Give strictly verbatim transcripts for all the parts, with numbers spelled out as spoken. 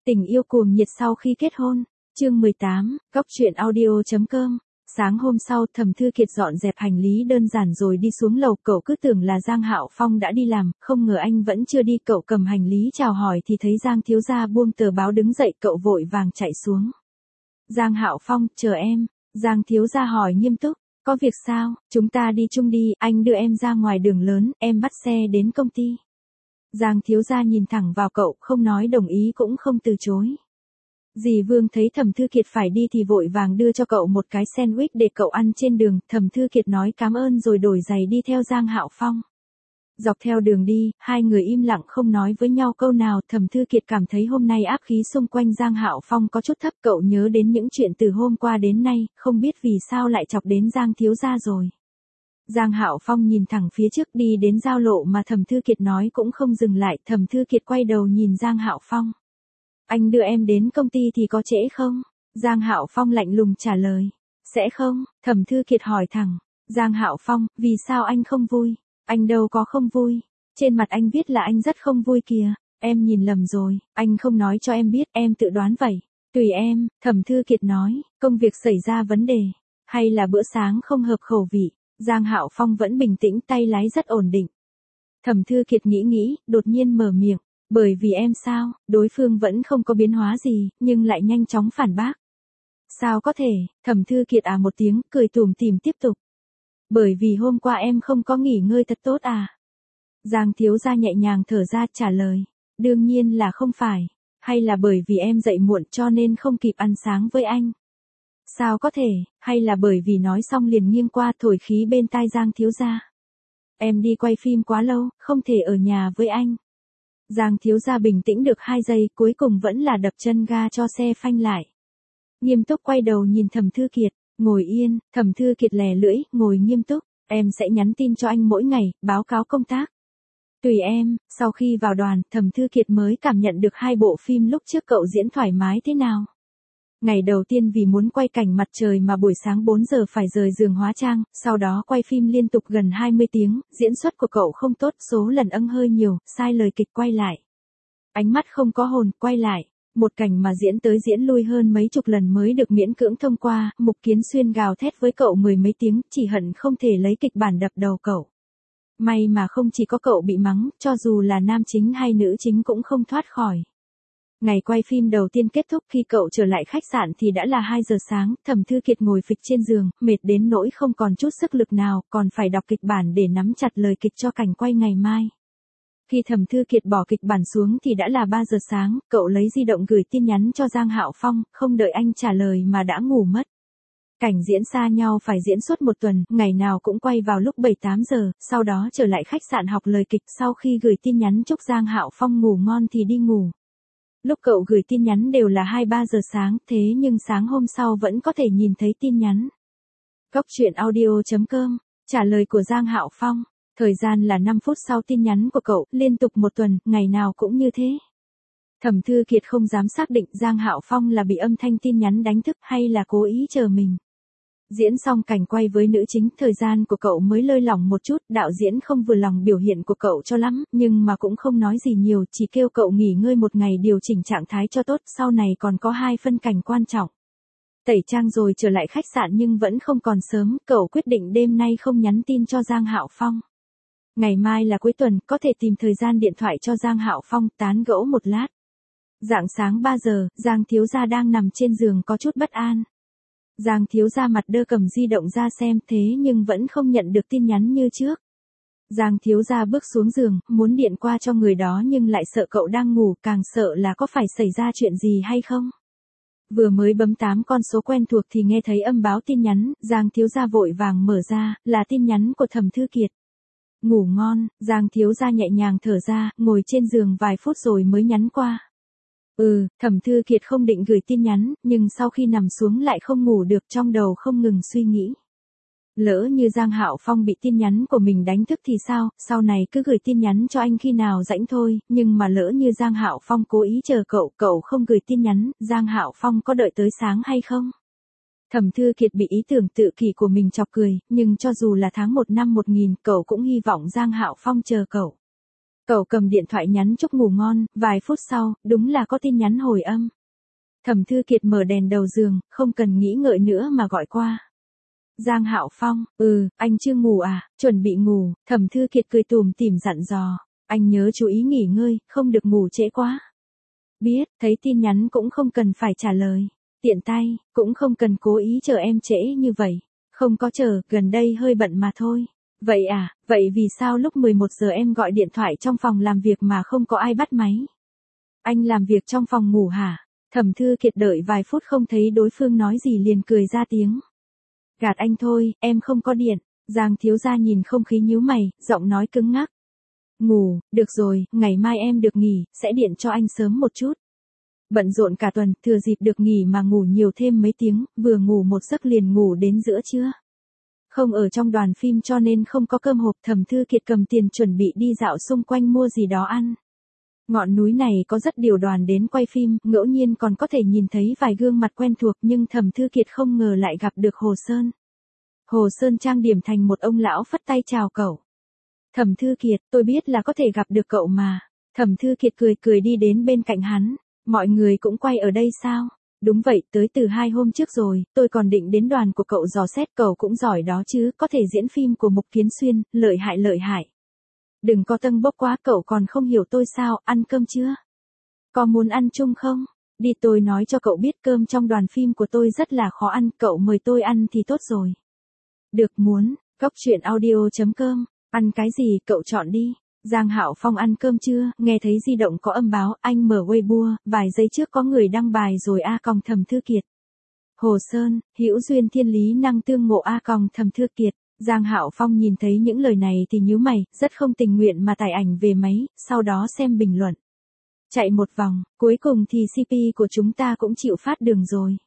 Tình yêu cuồng nhiệt sau khi kết hôn, chương mười tám, Cóc truyện audio chấm com. Sáng hôm sau, Thẩm Thư Kiệt dọn dẹp hành lý đơn giản rồi đi xuống lầu, cậu cứ tưởng là Giang Hạo Phong đã đi làm, không ngờ anh vẫn chưa đi, cậu cầm hành lý chào hỏi thì thấy Giang thiếu gia buông tờ báo đứng dậy, cậu vội vàng chạy xuống. Giang Hạo Phong, chờ em. Giang thiếu gia hỏi nghiêm túc, có việc sao? Chúng ta đi chung đi, anh đưa em ra ngoài đường lớn, em bắt xe đến công ty. Giang thiếu gia nhìn thẳng vào cậu, không nói đồng ý cũng không từ chối. Dì Vương thấy Thẩm Thư Kiệt phải đi thì vội vàng đưa cho cậu một cái sandwich để cậu ăn trên đường, Thẩm Thư Kiệt nói cảm ơn rồi đổi giày đi theo Giang Hạo Phong. Dọc theo đường đi, hai người im lặng không nói với nhau câu nào, Thẩm Thư Kiệt cảm thấy hôm nay áp khí xung quanh Giang Hạo Phong có chút thấp, cậu nhớ đến những chuyện từ hôm qua đến nay, không biết vì sao lại chọc đến Giang thiếu gia rồi. Giang Hạo Phong nhìn thẳng phía trước đi đến giao lộ mà Thẩm Thư Kiệt nói cũng không dừng lại, Thẩm Thư Kiệt quay đầu nhìn Giang Hạo Phong. Anh đưa em đến công ty thì có trễ không? Giang Hạo Phong lạnh lùng trả lời. Sẽ không, Thẩm Thư Kiệt hỏi thẳng. Giang Hạo Phong, vì sao anh không vui? Anh đâu có không vui. Trên mặt anh viết là anh rất không vui kìa. Em nhìn lầm rồi, anh không nói cho em biết, em tự đoán vậy. Tùy em, Thẩm Thư Kiệt nói, công việc xảy ra vấn đề. Hay là bữa sáng không hợp khẩu vị? Giang Hạo Phong vẫn bình tĩnh, tay lái rất ổn định. Thẩm Thư Kiệt nghĩ nghĩ, đột nhiên mở miệng. Bởi vì em sao, đối phương vẫn không có biến hóa gì, nhưng lại nhanh chóng phản bác. Sao có thể, Thẩm Thư Kiệt à một tiếng, cười tủm tỉm tiếp tục. Bởi vì hôm qua em không có nghỉ ngơi thật tốt à? Giang thiếu gia nhẹ nhàng thở ra trả lời. Đương nhiên là không phải. Hay là bởi vì em dậy muộn cho nên không kịp ăn sáng với anh? Sao có thể, hay là bởi vì nói xong liền nghiêng qua thổi khí bên tai Giang thiếu gia? Em đi quay phim quá lâu, không thể ở nhà với anh. Giang thiếu gia bình tĩnh được hai giây, cuối cùng vẫn là đập chân ga cho xe phanh lại. Nghiêm túc quay đầu nhìn Thẩm Thư Kiệt, ngồi yên, Thẩm Thư Kiệt lè lưỡi, ngồi nghiêm túc, em sẽ nhắn tin cho anh mỗi ngày, báo cáo công tác. Tùy em, sau khi vào đoàn, Thẩm Thư Kiệt mới cảm nhận được hai bộ phim lúc trước cậu diễn thoải mái thế nào. Ngày đầu tiên vì muốn quay cảnh mặt trời mà buổi sáng bốn giờ phải rời giường hóa trang, sau đó quay phim liên tục gần hai mươi tiếng, diễn xuất của cậu không tốt, số lần âng hơi nhiều, sai lời kịch quay lại. Ánh mắt không có hồn, quay lại. Một cảnh mà diễn tới diễn lui hơn mấy chục lần mới được miễn cưỡng thông qua, Mục Kiến Xuyên gào thét với cậu mười mấy tiếng, chỉ hận không thể lấy kịch bản đập đầu cậu. May mà không chỉ có cậu bị mắng, cho dù là nam chính hay nữ chính cũng không thoát khỏi. Ngày quay phim đầu tiên kết thúc, khi cậu trở lại khách sạn thì đã là hai giờ sáng, Thẩm Thư Kiệt ngồi phịch trên giường, mệt đến nỗi không còn chút sức lực nào, còn phải đọc kịch bản để nắm chặt lời kịch cho cảnh quay ngày mai. Khi Thẩm Thư Kiệt bỏ kịch bản xuống thì đã là ba giờ sáng, cậu lấy di động gửi tin nhắn cho Giang Hạo Phong, không đợi anh trả lời mà đã ngủ mất. Cảnh diễn xa nhau phải diễn suốt một tuần, ngày nào cũng quay vào lúc bảy tám giờ, sau đó trở lại khách sạn học lời kịch, sau khi gửi tin nhắn chúc Giang Hạo Phong ngủ ngon thì đi ngủ. Lúc cậu gửi tin nhắn đều là hai ba giờ sáng, thế nhưng sáng hôm sau vẫn có thể nhìn thấy tin nhắn. Cóc truyện audio chấm com, trả lời của Giang Hạo Phong, thời gian là năm phút sau tin nhắn của cậu, liên tục một tuần, ngày nào cũng như thế. Thẩm Thư Kiệt không dám xác định Giang Hạo Phong là bị âm thanh tin nhắn đánh thức hay là cố ý chờ mình. Diễn xong cảnh quay với nữ chính, thời gian của cậu mới lơi lỏng một chút, đạo diễn không vừa lòng biểu hiện của cậu cho lắm, nhưng mà cũng không nói gì nhiều, chỉ kêu cậu nghỉ ngơi một ngày điều chỉnh trạng thái cho tốt, sau này còn có hai phân cảnh quan trọng. Tẩy trang rồi trở lại khách sạn nhưng vẫn không còn sớm, cậu quyết định đêm nay không nhắn tin cho Giang Hạo Phong. Ngày mai là cuối tuần, có thể tìm thời gian điện thoại cho Giang Hạo Phong, tán gẫu một lát. Rạng sáng ba giờ, Giang thiếu gia đang nằm trên giường có chút bất an. Giang thiếu gia mặt đơ cầm di động ra xem, thế nhưng vẫn không nhận được tin nhắn như trước. Giang thiếu gia bước xuống giường, muốn điện qua cho người đó nhưng lại sợ cậu đang ngủ, càng sợ là có phải xảy ra chuyện gì hay không. Vừa mới bấm tám con số quen thuộc thì nghe thấy âm báo tin nhắn, Giang thiếu gia vội vàng mở ra, là tin nhắn của Thẩm Thư Kiệt. Ngủ ngon, Giang thiếu gia nhẹ nhàng thở ra, ngồi trên giường vài phút rồi mới nhắn qua. Ừ, Thẩm Thư Kiệt không định gửi tin nhắn, nhưng sau khi nằm xuống lại không ngủ được, trong đầu không ngừng suy nghĩ. Lỡ như Giang Hạo Phong bị tin nhắn của mình đánh thức thì sao, sau này cứ gửi tin nhắn cho anh khi nào rảnh thôi, nhưng mà lỡ như Giang Hạo Phong cố ý chờ cậu, cậu không gửi tin nhắn, Giang Hạo Phong có đợi tới sáng hay không? Thẩm Thư Kiệt bị ý tưởng tự kỷ của mình chọc cười, nhưng cho dù là tháng một năm một nghìn, cậu cũng hy vọng Giang Hạo Phong chờ cậu. Cậu cầm điện thoại nhắn chúc ngủ ngon, vài phút sau, đúng là có tin nhắn hồi âm. Thẩm Thư Kiệt mở đèn đầu giường, không cần nghĩ ngợi nữa mà gọi qua. Giang Hạo Phong, ừ, anh chưa ngủ à, chuẩn bị ngủ, Thẩm Thư Kiệt cười tủm tỉm dặn dò, anh nhớ chú ý nghỉ ngơi, không được ngủ trễ quá. Biết, thấy tin nhắn cũng không cần phải trả lời. Tiện tay, cũng không cần cố ý chờ em trễ như vậy. Không có chờ, gần đây hơi bận mà thôi. Vậy à, vậy vì sao lúc mười một giờ em gọi điện thoại trong phòng làm việc mà không có ai bắt máy? Anh làm việc trong phòng ngủ hả? Thẩm Thư Kiệt đợi vài phút không thấy đối phương nói gì liền cười ra tiếng. Gạt anh thôi, em không có điện. Giang thiếu gia nhìn không khí nhíu mày, giọng nói cứng ngắc. Ngủ, được rồi, ngày mai em được nghỉ, sẽ điện cho anh sớm một chút. Bận rộn cả tuần, thừa dịp được nghỉ mà ngủ nhiều thêm mấy tiếng, vừa ngủ một giấc liền ngủ đến giữa trưa. Không ở trong đoàn phim cho nên không có cơm hộp. Thẩm Thư Kiệt cầm tiền chuẩn bị đi dạo xung quanh mua gì đó ăn. Ngọn núi này có rất nhiều đoàn đến quay phim, ngẫu nhiên còn có thể nhìn thấy vài gương mặt quen thuộc nhưng Thẩm Thư Kiệt không ngờ lại gặp được Hồ Sơn. Hồ Sơn trang điểm thành một ông lão phất tay chào cậu. Thẩm Thư Kiệt, tôi biết là có thể gặp được cậu mà. Thẩm Thư Kiệt cười cười đi đến bên cạnh hắn. Mọi người cũng quay ở đây sao? Đúng vậy, tới từ hai hôm trước rồi, tôi còn định đến đoàn của cậu dò xét, cậu cũng giỏi đó chứ, có thể diễn phim của Mục Kiến Xuyên, lợi hại lợi hại. Đừng có tâng bốc quá, cậu còn không hiểu tôi sao, ăn cơm chưa? Có muốn ăn chung không? Đi, tôi nói cho cậu biết cơm trong đoàn phim của tôi rất là khó ăn, cậu mời tôi ăn thì tốt rồi. Được, muốn, Cóc Truyện Audio chấm com, ăn cái gì cậu chọn đi. Giang Hạo Phong ăn cơm chưa, nghe thấy di động có âm báo, anh mở Weibo, vài giây trước có người đăng bài rồi a còng Thẩm Thư Kiệt. Hồ Sơn, hữu duyên thiên lý năng tương ngộ a còng Thẩm Thư Kiệt. Giang Hạo Phong nhìn thấy những lời này thì nhíu mày, rất không tình nguyện mà tải ảnh về máy, sau đó xem bình luận. Chạy một vòng, cuối cùng thì xê pê của chúng ta cũng chịu phát đường rồi.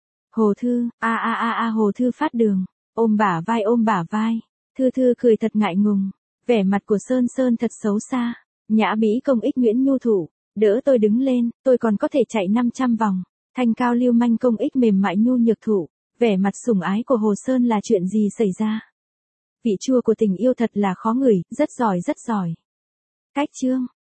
Hồ Thư, a a a a Hồ Thư phát đường, ôm bả vai ôm bả vai. Thư Thư cười thật ngại ngùng. Vẻ mặt của Sơn Sơn thật xấu xa. Nhã bĩ công ích Nguyễn Nhu thủ. Đỡ tôi đứng lên, tôi còn có thể chạy năm trăm vòng. Thanh cao lưu manh công ích mềm mại nhu nhược thủ. Vẻ mặt sủng ái của Hồ Sơn là chuyện gì xảy ra? Vị chua của tình yêu thật là khó ngửi, rất giỏi rất giỏi. Cách chương.